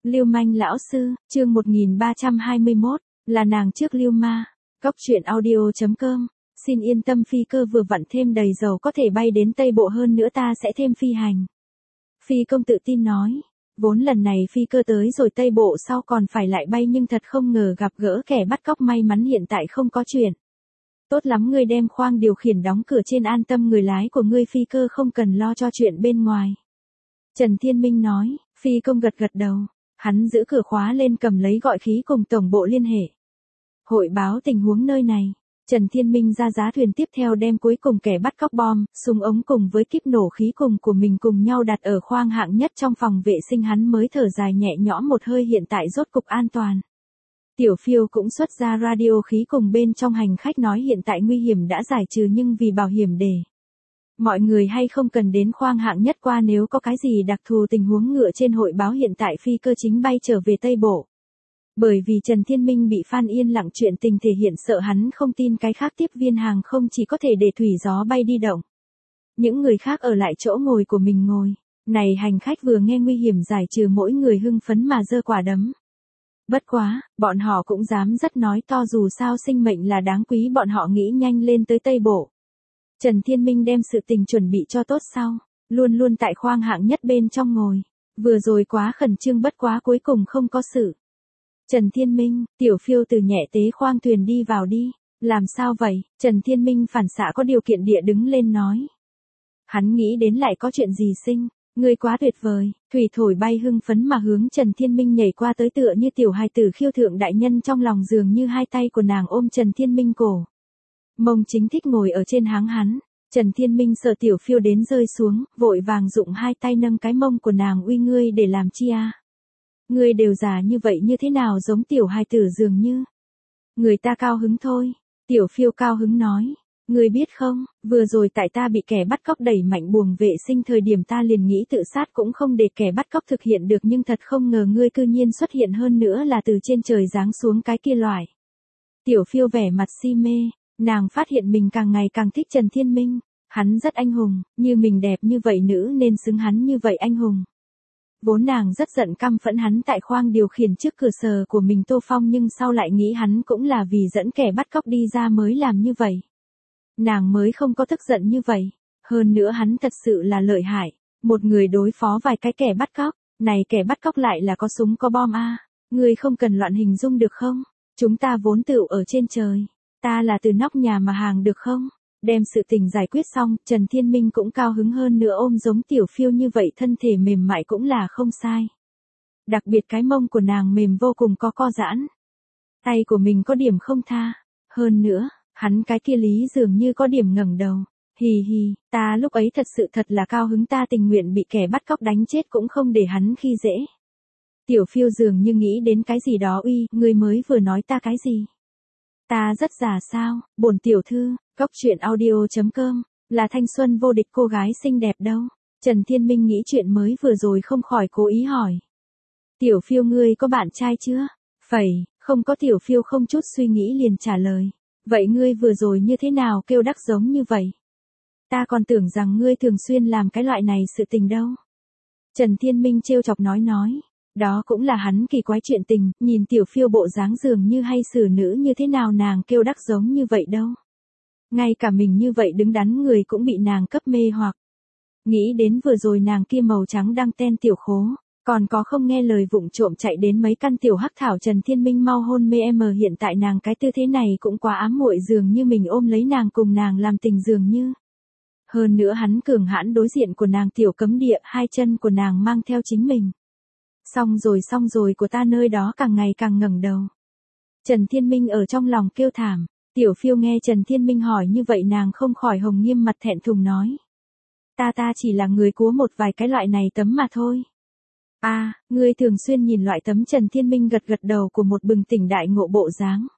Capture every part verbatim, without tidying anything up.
Lưu manh lão sư, chương một nghìn ba trăm hai mươi mốt, là nàng trước Lưu ma. Cóc truyện audio chấm com. Xin yên tâm, phi cơ vừa vặn thêm đầy dầu có thể bay đến Tây Bộ, hơn nữa ta sẽ thêm phi hành. Phi công tự tin nói. Vốn lần này phi cơ tới rồi Tây Bộ sau còn phải lại bay, nhưng thật không ngờ gặp gỡ kẻ bắt cóc, may mắn hiện tại không có chuyện. Tốt lắm, ngươi đem khoang điều khiển đóng cửa trên, an tâm người lái của ngươi phi cơ không cần lo cho chuyện bên ngoài. Trần Thiên Minh nói. Phi công gật gật đầu. Hắn giữ cửa khóa lên, cầm lấy gọi khí cùng tổng bộ liên hệ. Hội báo tình huống nơi này. Trần Thiên Minh ra giá thuyền, tiếp theo đem cuối cùng kẻ bắt cóc bom, súng ống cùng với kíp nổ khí cùng của mình cùng nhau đặt ở khoang hạng nhất trong phòng vệ sinh, hắn mới thở dài nhẹ nhõm một hơi, hiện tại rốt cục an toàn. Tiểu Phiêu cũng xuất ra radio khí cùng bên trong hành khách nói hiện tại nguy hiểm đã giải trừ, nhưng vì bảo hiểm để mọi người hay không cần đến khoang hạng nhất qua, nếu có cái gì đặc thù tình huống ngựa trên hội báo. Hiện tại phi cơ chính bay trở về Tây Bộ. Bởi vì Trần Thiên Minh bị Phan Yên Lặng chuyện tình thể hiện sợ hắn không tin, cái khác tiếp viên hàng không chỉ có thể để thủy gió bay đi động. Những người khác ở lại chỗ ngồi của mình ngồi. Này hành khách vừa nghe nguy hiểm giải trừ, mỗi người hưng phấn mà giơ quả đấm. Bất quá, bọn họ cũng dám rất nói to, dù sao sinh mệnh là đáng quý, bọn họ nghĩ nhanh lên tới Tây Bộ. Trần Thiên Minh đem sự tình chuẩn bị cho tốt sau, luôn luôn tại khoang hạng nhất bên trong ngồi. Vừa rồi quá khẩn trương, bất quá cuối cùng không có sự. Trần Thiên Minh, Tiểu Phiêu từ nhẹ tế khoang thuyền đi vào đi. Làm sao vậy? Trần Thiên Minh phản xạ có điều kiện địa đứng lên nói. Hắn nghĩ đến lại có chuyện gì sinh. Ngươi quá tuyệt vời. Thủy thổi bay hưng phấn mà hướng Trần Thiên Minh nhảy qua tới, tựa như tiểu hài tử khiêu thượng đại nhân, trong lòng dường như hai tay của nàng ôm Trần Thiên Minh cổ. Mông chính thích ngồi ở trên háng hắn. Trần Thiên Minh sợ Tiểu Phiêu đến rơi xuống, vội vàng dụng hai tay nâng cái mông của nàng. Uy, ngươi để làm chi à? Ngươi đều già như vậy, như thế nào giống tiểu hài tử dường như. Người ta cao hứng thôi. Tiểu Phiêu cao hứng nói. Ngươi biết không, vừa rồi tại ta bị kẻ bắt cóc đẩy mạnh buồng vệ sinh thời điểm, ta liền nghĩ tự sát cũng không để kẻ bắt cóc thực hiện được, nhưng thật không ngờ ngươi cư nhiên xuất hiện, hơn nữa là từ trên trời giáng xuống cái kia loại. Tiểu Phiêu vẻ mặt si mê, nàng phát hiện mình càng ngày càng thích Trần Thiên Minh. Hắn rất anh hùng, như mình đẹp như vậy nữ nên xứng hắn như vậy anh hùng. Vốn nàng rất giận căm phẫn hắn tại khoang điều khiển trước cửa sờ của mình Tô Phong, nhưng sau lại nghĩ hắn cũng là vì dẫn kẻ bắt cóc đi ra mới làm như vậy. Nàng mới không có tức giận như vậy. Hơn nữa hắn thật sự là lợi hại. Một người đối phó vài cái kẻ bắt cóc. Này kẻ bắt cóc lại là có súng có bom a. À. Ngươi không cần loạn hình dung được không? Chúng ta vốn tựu ở trên trời. Ta là từ nóc nhà mà hàng được không? Đem sự tình giải quyết xong, Trần Thiên Minh cũng cao hứng, hơn nữa ôm giống Tiểu Phiêu như vậy thân thể mềm mại cũng là không sai. Đặc biệt cái mông của nàng mềm vô cùng, có co giãn. Tay của mình có điểm không tha. Hơn nữa, hắn cái kia lý dường như có điểm ngẩng đầu. Hì hì, ta lúc ấy thật sự thật là cao hứng, ta tình nguyện bị kẻ bắt cóc đánh chết cũng không để hắn khi dễ. Tiểu Phiêu dường như nghĩ đến cái gì đó. Uy, ngươi mới vừa nói ta cái gì? Ta rất già sao? Bổn tiểu thư, cóc truyện audio chấm com, là thanh xuân vô địch cô gái xinh đẹp đâu. Trần Thiên Minh nghĩ chuyện mới vừa rồi không khỏi cố ý hỏi. Tiểu Phiêu, ngươi có bạn trai chưa? Phẩy, không có. Tiểu Phiêu không chút suy nghĩ liền trả lời. Vậy ngươi vừa rồi như thế nào kêu đắc giống như vậy? Ta còn tưởng rằng ngươi thường xuyên làm cái loại này sự tình đâu. Trần Thiên Minh trêu chọc nói nói. Đó cũng là hắn kỳ quái chuyện tình, nhìn Tiểu Phiêu bộ dáng dường như hay xử nữ, như thế nào nàng kêu đắc giống như vậy đâu. Ngay cả mình như vậy đứng đắn người cũng bị nàng cấp mê hoặc. Nghĩ đến vừa rồi nàng kia màu trắng đăng ten tiểu khố, còn có không nghe lời vụng trộm chạy đến mấy căn tiểu hắc thảo, Trần Thiên Minh mau hôn mê em. Hiện tại nàng cái tư thế này cũng quá ám muội, dường như mình ôm lấy nàng cùng nàng làm tình dường như. Hơn nữa hắn cường hãn đối diện của nàng tiểu cấm địa, hai chân của nàng mang theo chính mình. Xong rồi xong rồi, của ta nơi đó càng ngày càng ngẩng đầu. Trần Thiên Minh ở trong lòng kêu thảm. Tiểu Phiêu nghe Trần Thiên Minh hỏi như vậy, nàng không khỏi hồng nghiêm mặt thẹn thùng nói. Ta ta chỉ là người cúa một vài cái loại này tấm mà thôi. À, ngươi thường xuyên nhìn loại tấm. Trần Thiên Minh gật gật đầu của một bừng tỉnh đại ngộ bộ dáng.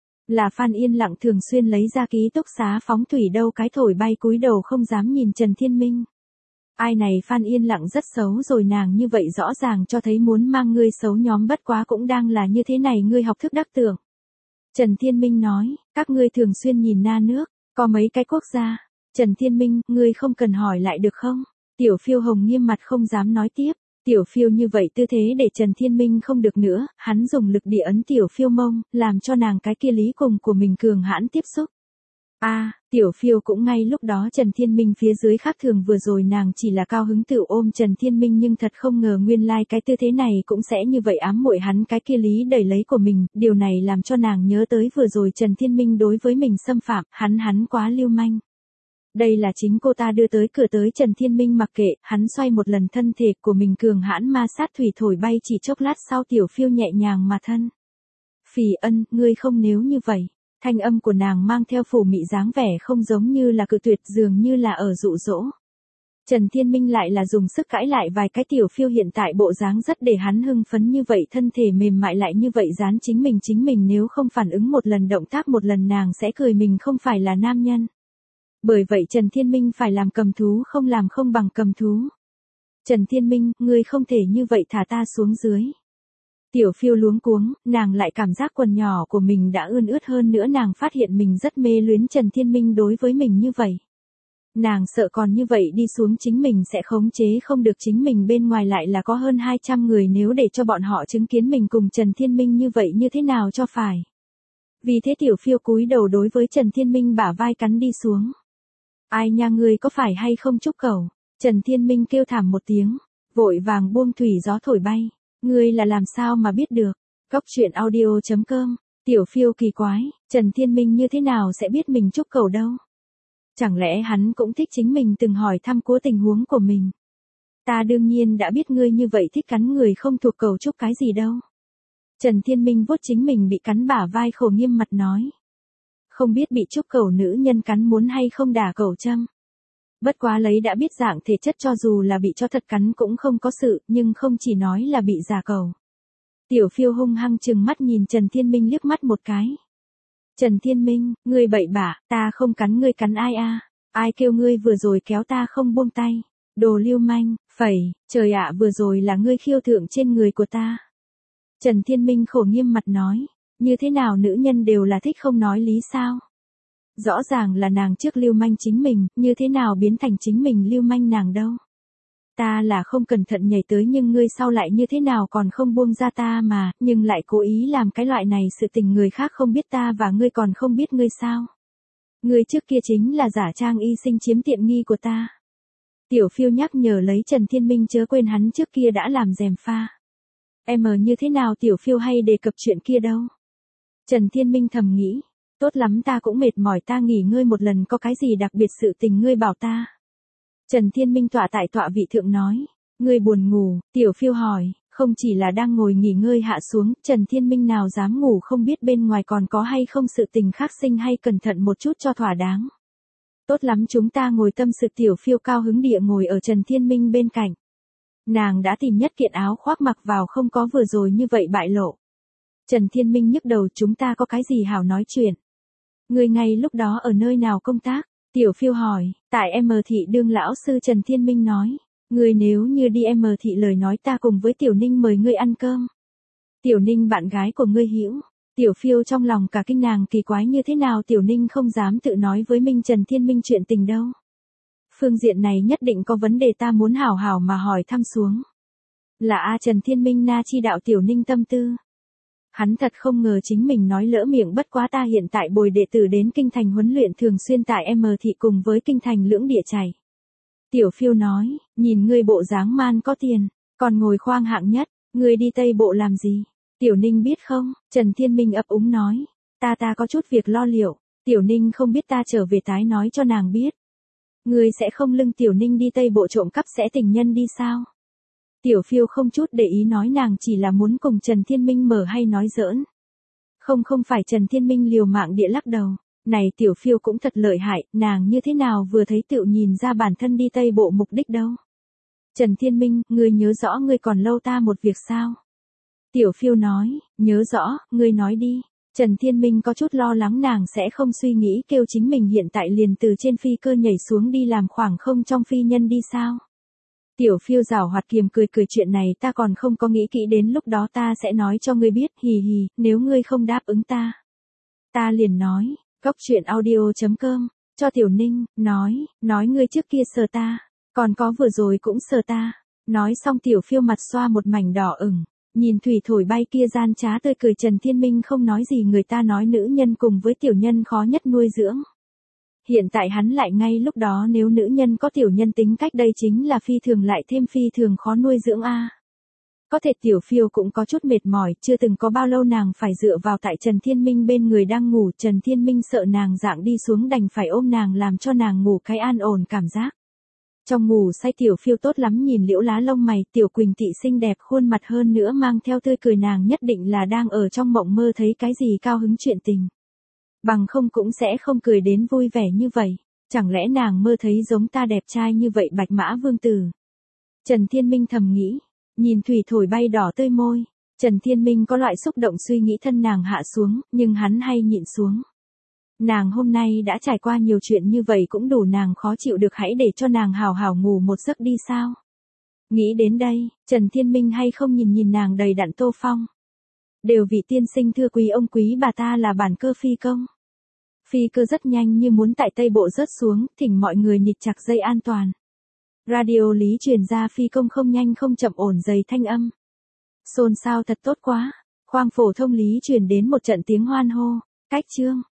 Là Phan Yên Lặng thường xuyên lấy ra ký túc xá phóng thủy đâu, cái thổi bay cúi đầu không dám nhìn Trần Thiên Minh. Ai này Phan Yên Lặng rất xấu rồi, nàng như vậy rõ ràng cho thấy muốn mang ngươi xấu nhóm, bất quá cũng đang là như thế này, ngươi học thức đắc tưởng. Trần Thiên Minh nói, các ngươi thường xuyên nhìn na nước, có mấy cái quốc gia. Trần Thiên Minh, ngươi không cần hỏi lại được không? Tiểu Phiêu hồng nghiêm mặt không dám nói tiếp. Tiểu Phiêu như vậy tư thế để Trần Thiên Minh không được nữa, hắn dùng lực địa ấn Tiểu Phiêu mông, làm cho nàng cái kia lý cùng của mình cường hãn tiếp xúc. A, à, Tiểu Phiêu cũng ngay lúc đó Trần Thiên Minh phía dưới khác thường vừa rồi nàng chỉ là cao hứng tự ôm Trần Thiên Minh nhưng thật không ngờ nguyên lai like cái tư thế này cũng sẽ như vậy ám muội hắn cái kia lý đẩy lấy của mình, điều này làm cho nàng nhớ tới vừa rồi Trần Thiên Minh đối với mình xâm phạm, hắn hắn quá lưu manh. Đây là chính cô ta đưa tới cửa tới Trần Thiên Minh mặc kệ, hắn xoay một lần thân thể của mình cường hãn ma sát thủy thổi bay chỉ chốc lát sau Tiểu Phiêu nhẹ nhàng mà thân. Phì Ân, ngươi không nếu như vậy. Thanh âm của nàng mang theo phủ mị dáng vẻ không giống như là cự tuyệt dường như là ở dụ dỗ. Trần Thiên Minh lại là dùng sức cãi lại vài cái Tiểu Phiêu hiện tại bộ dáng rất để hắn hưng phấn như vậy thân thể mềm mại lại như vậy dán chính mình chính mình nếu không phản ứng một lần động tác một lần nàng sẽ cười mình không phải là nam nhân. Bởi vậy Trần Thiên Minh phải làm cầm thú không làm không bằng cầm thú. Trần Thiên Minh, ngươi không thể như vậy thả ta xuống dưới. Tiểu Phiêu luống cuống, nàng lại cảm giác quần nhỏ của mình đã ươn ướt hơn nữa nàng phát hiện mình rất mê luyến Trần Thiên Minh đối với mình như vậy. Nàng sợ còn như vậy đi xuống chính mình sẽ khống chế không được chính mình bên ngoài lại là có hơn hai trăm người nếu để cho bọn họ chứng kiến mình cùng Trần Thiên Minh như vậy như thế nào cho phải. Vì thế Tiểu Phiêu cúi đầu đối với Trần Thiên Minh bả vai cắn đi xuống. Ai nha ngươi có phải hay không Trúc Cẩu? Trần Thiên Minh kêu thảm một tiếng, vội vàng buông thủy gió thổi bay. Ngươi là làm sao mà biết được? Cóc truyện audio chấm com. Tiểu Phiêu kỳ quái, Trần Thiên Minh như thế nào sẽ biết mình Trúc Cẩu đâu? Chẳng lẽ hắn cũng thích chính mình từng hỏi thăm cố tình huống của mình? Ta đương nhiên đã biết ngươi như vậy thích cắn người không thuộc cẩu trúc cái gì đâu. Trần Thiên Minh vuốt chính mình bị cắn bả vai khổ nghiêm mặt nói. Không biết bị Trúc Cẩu nữ nhân cắn muốn hay không đả cẩu châm. Bất quá lấy đã biết dạng thể chất cho dù là bị cho thật cắn cũng không có sự, nhưng không chỉ nói là bị giả cẩu. Tiểu Phiêu hung hăng chừng mắt nhìn Trần Thiên Minh liếc mắt một cái. Trần Thiên Minh, ngươi bậy bạ, ta không cắn ngươi cắn ai a? À? Ai kêu ngươi vừa rồi kéo ta không buông tay? Đồ lưu manh, phẩy, trời ạ vừa rồi là ngươi khiêu thượng trên người của ta. Trần Thiên Minh khổ nghiêm mặt nói, như thế nào nữ nhân đều là thích không nói lý sao? Rõ ràng là nàng trước lưu manh chính mình, như thế nào biến thành chính mình lưu manh nàng đâu? Ta là không cẩn thận nhảy tới nhưng ngươi sau lại như thế nào còn không buông ra ta mà, nhưng lại cố ý làm cái loại này sự tình người khác không biết ta và ngươi còn không biết ngươi sao? Ngươi trước kia chính là giả trang y sinh chiếm tiện nghi của ta. Tiểu Phiêu nhắc nhở lấy Trần Thiên Minh chớ quên hắn trước kia đã làm gièm pha. Em như thế nào Tiểu Phiêu hay đề cập chuyện kia đâu? Trần Thiên Minh thầm nghĩ, tốt lắm ta cũng mệt mỏi ta nghỉ ngơi một lần có cái gì đặc biệt sự tình ngươi bảo ta. Trần Thiên Minh tọa tại tọa vị thượng nói, ngươi buồn ngủ, Tiểu Phiêu hỏi, không chỉ là đang ngồi nghỉ ngơi hạ xuống, Trần Thiên Minh nào dám ngủ không biết bên ngoài còn có hay không sự tình khác sinh hay cẩn thận một chút cho thỏa đáng. Tốt lắm chúng ta ngồi tâm sự Tiểu Phiêu cao hứng địa ngồi ở Trần Thiên Minh bên cạnh. Nàng đã tìm nhất kiện áo khoác mặc vào không có vừa rồi như vậy bại lộ. Trần Thiên Minh nhức đầu chúng ta có cái gì hảo nói chuyện. Người ngay lúc đó ở nơi nào công tác? Tiểu Phiêu hỏi, tại em thị đương lão sư Trần Thiên Minh nói. Người nếu như đi em thị lời nói ta cùng với Tiểu Ninh mời ngươi ăn cơm. Tiểu Ninh bạn gái của ngươi hữu. Tiểu Phiêu trong lòng cả kinh nàng kỳ quái như thế nào Tiểu Ninh không dám tự nói với Minh Trần Thiên Minh chuyện tình đâu. Phương diện này nhất định có vấn đề ta muốn hảo hảo mà hỏi thăm xuống. Là A Trần Thiên Minh na chi đạo Tiểu Ninh tâm tư. Hắn thật không ngờ chính mình nói lỡ miệng bất quá ta hiện tại bồi đệ tử đến kinh thành huấn luyện thường xuyên tại em thị cùng với kinh thành lưỡng địa chảy. Tiểu Phiêu nói, nhìn ngươi bộ dáng man có tiền, còn ngồi khoang hạng nhất, ngươi đi Tây Bộ làm gì? Tiểu Ninh biết không? Trần Thiên Minh ấp úng nói, ta ta có chút việc lo liệu, Tiểu Ninh không biết ta trở về tái nói cho nàng biết. Ngươi sẽ không lưng Tiểu Ninh đi Tây Bộ trộm cắp sẽ tình nhân đi sao? Tiểu Phiêu không chút để ý nói nàng chỉ là muốn cùng Trần Thiên Minh mở hay nói giỡn. Không không phải Trần Thiên Minh liều mạng địa lắc đầu. Này Tiểu Phiêu cũng thật lợi hại, nàng như thế nào vừa thấy tựu nhìn ra bản thân đi Tây Bộ mục đích đâu. Trần Thiên Minh, ngươi nhớ rõ ngươi còn lâu ta một việc sao? Tiểu Phiêu nói, nhớ rõ, ngươi nói đi. Trần Thiên Minh có chút lo lắng nàng sẽ không suy nghĩ kêu chính mình hiện tại liền từ trên phi cơ nhảy xuống đi làm khoảng không trong phi nhân đi sao? Tiểu Phiêu giảo hoạt kiềm cười cười chuyện này ta còn không có nghĩ kỹ đến lúc đó ta sẽ nói cho ngươi biết hì hì, nếu ngươi không đáp ứng ta. Ta liền nói, cóc truyện audio chấm com, cho Tiểu Ninh, nói, nói ngươi trước kia sờ ta, còn có vừa rồi cũng sờ ta. Nói xong Tiểu Phiêu mặt xoa một mảnh đỏ ửng, nhìn thủy thổi bay kia gian trá tươi cười Trần Thiên Minh không nói gì, người ta nói nữ nhân cùng với tiểu nhân khó nhất nuôi dưỡng. Hiện tại hắn lại ngay lúc đó nếu nữ nhân có tiểu nhân tính cách đây chính là phi thường lại thêm phi thường khó nuôi dưỡng a. Có thể Tiểu Phiêu cũng có chút mệt mỏi, chưa từng có bao lâu nàng phải dựa vào tại Trần Thiên Minh bên người đang ngủ, Trần Thiên Minh sợ nàng dạng đi xuống đành phải ôm nàng làm cho nàng ngủ cái an ổn cảm giác. Trong ngủ say Tiểu Phiêu tốt lắm nhìn liễu lá lông mày, Tiểu Quỳnh Tị xinh đẹp khuôn mặt hơn nữa mang theo tươi cười, nàng nhất định là đang ở trong mộng mơ thấy cái gì cao hứng chuyện tình. Bằng không cũng sẽ không cười đến vui vẻ như vậy, chẳng lẽ nàng mơ thấy giống ta đẹp trai như vậy Bạch Mã Vương Tử. Trần Thiên Minh thầm nghĩ, nhìn thủy thổi bay đỏ tươi môi, Trần Thiên Minh có loại xúc động suy nghĩ thân nàng hạ xuống, nhưng hắn hay nhịn xuống. Nàng hôm nay đã trải qua nhiều chuyện như vậy cũng đủ nàng khó chịu được, hãy để cho nàng hào hào ngủ một giấc đi sao. Nghĩ đến đây, Trần Thiên Minh hay không nhìn nhìn nàng đầy đặn tô phong. Đều vị tiên sinh thưa quý ông quý bà, ta là bản cơ phi công. Phi cơ rất nhanh như muốn tại Tây Bộ rớt xuống, thỉnh mọi người nịt chặt dây an toàn. Radio lý truyền ra phi công không nhanh không chậm ổn dày thanh âm. Xôn xao thật tốt quá, khoang phổ thông lý truyền đến một trận tiếng hoan hô, cách chương.